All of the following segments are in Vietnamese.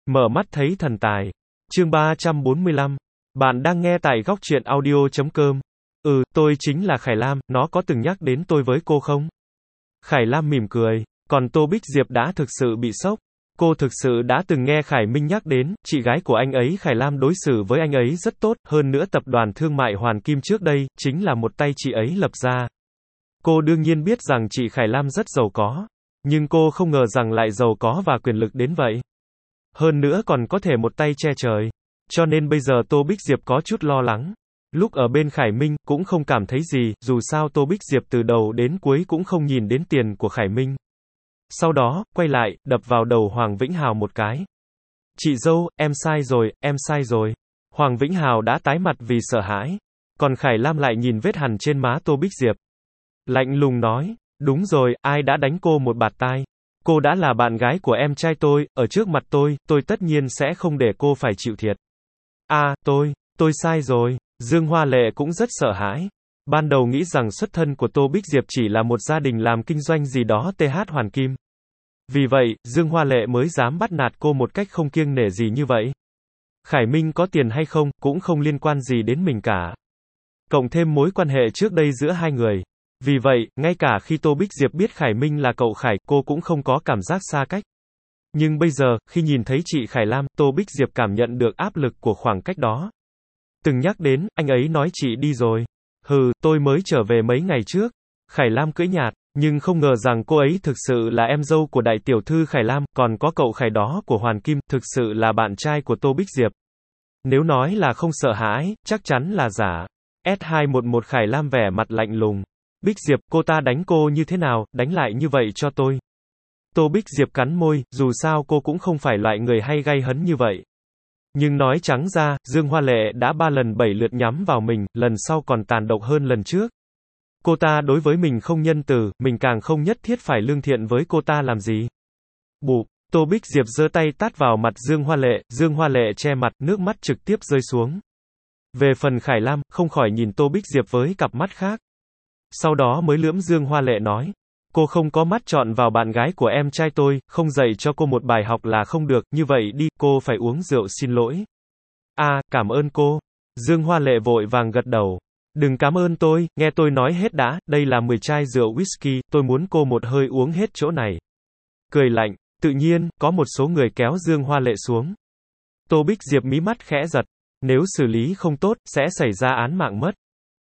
Mở mắt thấy thần tài. Chương 345. Bạn đang nghe tại góc truyện audio.com. Tôi chính là Khải Lam, nó có từng nhắc đến tôi với cô không? Khải Lam mỉm cười. Còn Tô Bích Diệp đã thực sự bị sốc. Cô thực sự đã từng nghe Khải Minh nhắc đến, chị gái của anh ấy Khải Lam đối xử với anh ấy rất tốt, hơn nữa tập đoàn thương mại Hoàn Kim trước đây, chính là một tay chị ấy lập ra. Cô đương nhiên biết rằng chị Khải Lam rất giàu có. Nhưng cô không ngờ rằng lại giàu có và quyền lực đến vậy. Hơn nữa còn có thể một tay che trời. Cho nên bây giờ Tô Bích Diệp có chút lo lắng. Lúc ở bên Khải Minh, cũng không cảm thấy gì, dù sao Tô Bích Diệp từ đầu đến cuối cũng không nhìn đến tiền của Khải Minh. Sau đó, quay lại, đập vào đầu Hoàng Vĩnh Hào một cái. Chị dâu, em sai rồi, em sai rồi. Hoàng Vĩnh Hào đã tái mặt vì sợ hãi. Còn Khải Lam lại nhìn vết hằn trên má Tô Bích Diệp. Lạnh lùng nói, đúng rồi, ai đã đánh cô một bạt tai? Cô đã là bạn gái của em trai tôi, ở trước mặt tôi tất nhiên sẽ không để cô phải chịu thiệt. Tôi sai rồi. Dương Hoa Lệ cũng rất sợ hãi. Ban đầu nghĩ rằng xuất thân của Tô Bích Diệp chỉ là một gia đình làm kinh doanh gì đó TH Hoàn Kim. Vì vậy, Dương Hoa Lệ mới dám bắt nạt cô một cách không kiêng nể gì như vậy. Khải Minh có tiền hay không, cũng không liên quan gì đến mình cả. Cộng thêm mối quan hệ trước đây giữa hai người. Vì vậy, ngay cả khi Tô Bích Diệp biết Khải Minh là cậu Khải, cô cũng không có cảm giác xa cách. Nhưng bây giờ, khi nhìn thấy chị Khải Lam, Tô Bích Diệp cảm nhận được áp lực của khoảng cách đó. Từng nhắc đến, anh ấy nói chị đi rồi. Tôi mới trở về mấy ngày trước. Khải Lam cưỡi nhạt, nhưng không ngờ rằng cô ấy thực sự là em dâu của đại tiểu thư Khải Lam, còn có cậu Khải đó của Hoàn Kim, thực sự là bạn trai của Tô Bích Diệp. Nếu nói là không sợ hãi, chắc chắn là giả. S211 Khải Lam vẻ mặt lạnh lùng. Bích Diệp, cô ta đánh cô như thế nào, đánh lại như vậy cho tôi. Tô Bích Diệp cắn môi, dù sao cô cũng không phải loại người hay gay hấn như vậy. Nhưng nói trắng ra, Dương Hoa Lệ đã 3 lần 7 lượt nhắm vào mình, lần sau còn tàn độc hơn lần trước. Cô ta đối với mình không nhân từ, mình càng không nhất thiết phải lương thiện với cô ta làm gì. Bụp, Tô Bích Diệp giơ tay tát vào mặt Dương Hoa Lệ che mặt, nước mắt trực tiếp rơi xuống. Về phần Khải Lam, không khỏi nhìn Tô Bích Diệp với cặp mắt khác. Sau đó mới lườm Dương Hoa Lệ nói, cô không có mắt chọn vào bạn gái của em trai tôi, không dạy cho cô một bài học là không được, như vậy đi, cô phải uống rượu xin lỗi. Cảm ơn cô. Dương Hoa Lệ vội vàng gật đầu. Đừng cảm ơn tôi, nghe tôi nói hết đã, đây là 10 chai rượu whisky, tôi muốn cô một hơi uống hết chỗ này. Cười lạnh, tự nhiên, có một số người kéo Dương Hoa Lệ xuống. Tô Bích Diệp mí mắt khẽ giật, nếu xử lý không tốt, sẽ xảy ra án mạng mất.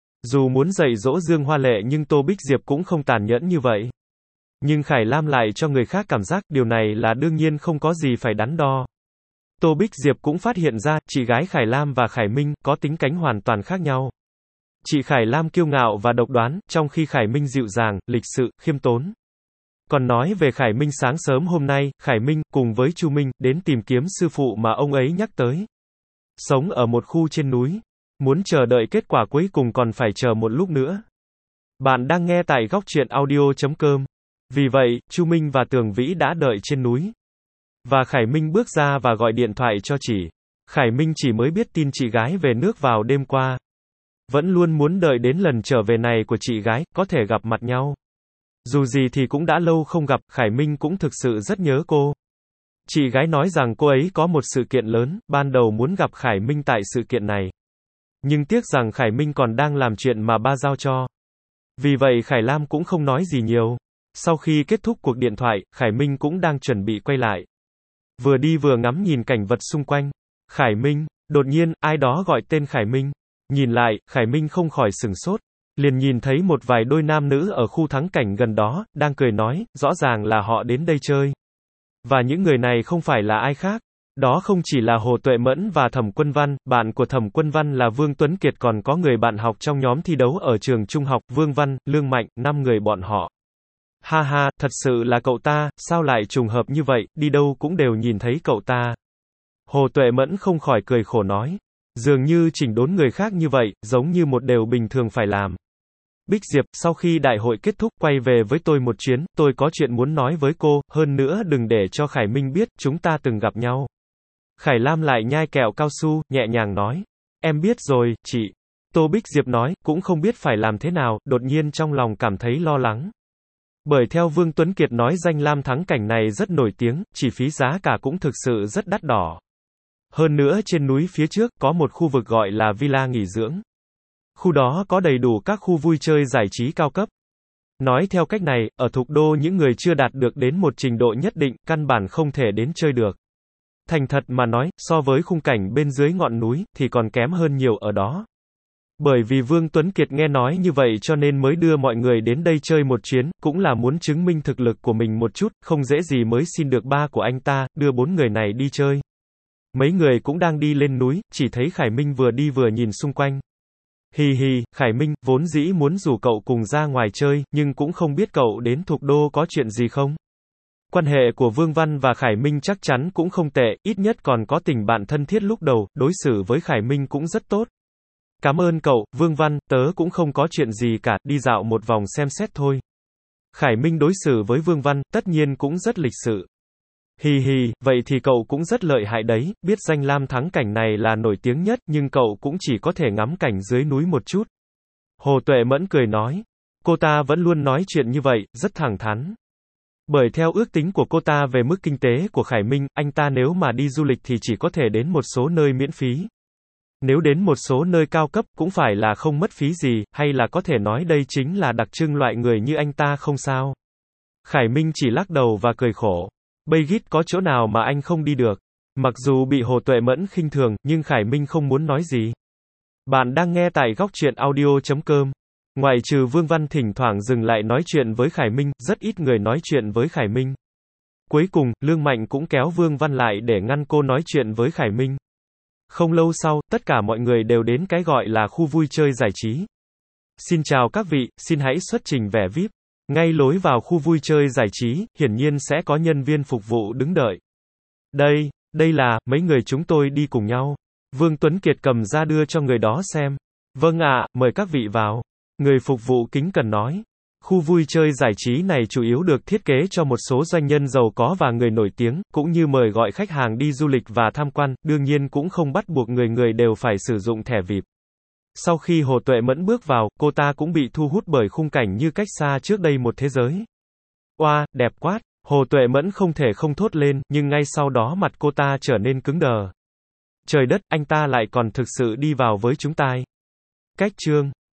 Dù muốn dạy dỗ Dương Hoa Lệ nhưng Tô Bích Diệp cũng không tàn nhẫn như vậy. Nhưng Khải Lam lại cho người khác cảm giác, điều này là đương nhiên không có gì phải đắn đo. Tô Bích Diệp cũng phát hiện ra, chị gái Khải Lam và Khải Minh, có tính cách hoàn toàn khác nhau. Chị Khải Lam kiêu ngạo và độc đoán, trong khi Khải Minh dịu dàng, lịch sự, khiêm tốn. Còn nói về Khải Minh sáng sớm hôm nay, Khải Minh, cùng với Chu Minh, đến tìm kiếm sư phụ mà ông ấy nhắc tới. Sống ở một khu trên núi. Muốn chờ đợi kết quả cuối cùng còn phải chờ một lúc nữa. Bạn đang nghe tại góc truyện audio.com. Vì vậy, Chu Minh và Tường Vĩ đã đợi trên núi. Và Khải Minh bước ra và gọi điện thoại cho chị. Khải Minh chỉ mới biết tin chị gái về nước vào đêm qua. Vẫn luôn muốn đợi đến lần trở về này của chị gái, có thể gặp mặt nhau. Dù gì thì cũng đã lâu không gặp, Khải Minh cũng thực sự rất nhớ cô. Chị gái nói rằng cô ấy có một sự kiện lớn, ban đầu muốn gặp Khải Minh tại sự kiện này. Nhưng tiếc rằng Khải Minh còn đang làm chuyện mà ba giao cho. Vì vậy Khải Lam cũng không nói gì nhiều. Sau khi kết thúc cuộc điện thoại, Khải Minh cũng đang chuẩn bị quay lại. Vừa đi vừa ngắm nhìn cảnh vật xung quanh. Khải Minh, đột nhiên, ai đó gọi tên Khải Minh. Nhìn lại, Khải Minh không khỏi sửng sốt. Liền nhìn thấy một vài đôi nam nữ ở khu thắng cảnh gần đó, đang cười nói, rõ ràng là họ đến đây chơi. Và những người này không phải là ai khác. Đó không chỉ là Hồ Tuệ Mẫn và Thẩm Quân Văn, bạn của Thẩm Quân Văn là Vương Tuấn Kiệt, còn có người bạn học trong nhóm thi đấu ở trường trung học, Vương Văn, Lương Mạnh, 5 người bọn họ. Ha ha, thật sự là cậu ta, sao lại trùng hợp như vậy, đi đâu cũng đều nhìn thấy cậu ta. Hồ Tuệ Mẫn không khỏi cười khổ nói. Dường như chỉnh đốn người khác như vậy, giống như một điều bình thường phải làm. Bích Diệp, sau khi đại hội kết thúc, quay về với tôi một chuyến, tôi có chuyện muốn nói với cô, hơn nữa đừng để cho Khải Minh biết, chúng ta từng gặp nhau. Khải Lam lại nhai kẹo cao su, nhẹ nhàng nói. Em biết rồi, chị. Tô Bích Diệp nói, cũng không biết phải làm thế nào, đột nhiên trong lòng cảm thấy lo lắng. Bởi theo Vương Tuấn Kiệt nói danh lam thắng cảnh này rất nổi tiếng, chi phí giá cả cũng thực sự rất đắt đỏ. Hơn nữa trên núi phía trước, có một khu vực gọi là villa nghỉ dưỡng. Khu đó có đầy đủ các khu vui chơi giải trí cao cấp. Nói theo cách này, ở Thục Đô những người chưa đạt được đến một trình độ nhất định, căn bản không thể đến chơi được. Thành thật mà nói, so với khung cảnh bên dưới ngọn núi, thì còn kém hơn nhiều ở đó. Bởi vì Vương Tuấn Kiệt nghe nói như vậy cho nên mới đưa mọi người đến đây chơi một chuyến, cũng là muốn chứng minh thực lực của mình một chút, không dễ gì mới xin được ba của anh ta, đưa 4 người này đi chơi. Mấy người cũng đang đi lên núi, chỉ thấy Khải Minh vừa đi vừa nhìn xung quanh. Hì hì, Khải Minh, vốn dĩ muốn rủ cậu cùng ra ngoài chơi, nhưng cũng không biết cậu đến Thục Đô có chuyện gì không? Quan hệ của Vương Văn và Khải Minh chắc chắn cũng không tệ, ít nhất còn có tình bạn thân thiết lúc đầu, đối xử với Khải Minh cũng rất tốt. Cảm ơn cậu, Vương Văn, tớ cũng không có chuyện gì cả, đi dạo một vòng xem xét thôi. Khải Minh đối xử với Vương Văn, tất nhiên cũng rất lịch sự. Hì hì, vậy thì cậu cũng rất lợi hại đấy, biết danh lam thắng cảnh này là nổi tiếng nhất, nhưng cậu cũng chỉ có thể ngắm cảnh dưới núi một chút. Hồ Tuệ Mẫn cười nói. Cô ta vẫn luôn nói chuyện như vậy, rất thẳng thắn. Bởi theo ước tính của cô ta về mức kinh tế của Khải Minh, anh ta nếu mà đi du lịch thì chỉ có thể đến một số nơi miễn phí. Nếu đến một số nơi cao cấp, cũng phải là không mất phí gì, hay là có thể nói đây chính là đặc trưng loại người như anh ta không sao. Khải Minh chỉ lắc đầu và cười khổ. Beijing có chỗ nào mà anh không đi được. Mặc dù bị Hồ Tuệ Mẫn khinh thường, nhưng Khải Minh không muốn nói gì. Bạn đang nghe tại góc truyện audio.com. Ngoại trừ Vương Văn thỉnh thoảng dừng lại nói chuyện với Khải Minh, rất ít người nói chuyện với Khải Minh. Cuối cùng, Lương Mạnh cũng kéo Vương Văn lại để ngăn cô nói chuyện với Khải Minh. Không lâu sau, tất cả mọi người đều đến cái gọi là khu vui chơi giải trí. Xin chào các vị, xin hãy xuất trình vẻ VIP. Ngay lối vào khu vui chơi giải trí, hiển nhiên sẽ có nhân viên phục vụ đứng đợi. Đây là, mấy người chúng tôi đi cùng nhau. Vương Tuấn Kiệt cầm ra đưa cho người đó xem. Vâng ạ, mời các vị vào. Người phục vụ kính cẩn nói. Khu vui chơi giải trí này chủ yếu được thiết kế cho một số doanh nhân giàu có và người nổi tiếng, cũng như mời gọi khách hàng đi du lịch và tham quan, đương nhiên cũng không bắt buộc người người đều phải sử dụng thẻ VIP. Sau khi Hồ Tuệ Mẫn bước vào, cô ta cũng bị thu hút bởi khung cảnh như cách xa trước đây một thế giới. Oa, đẹp quá! Hồ Tuệ Mẫn không thể không thốt lên, nhưng ngay sau đó mặt cô ta trở nên cứng đờ. Trời đất, anh ta lại còn thực sự đi vào với chúng ta. Cách chương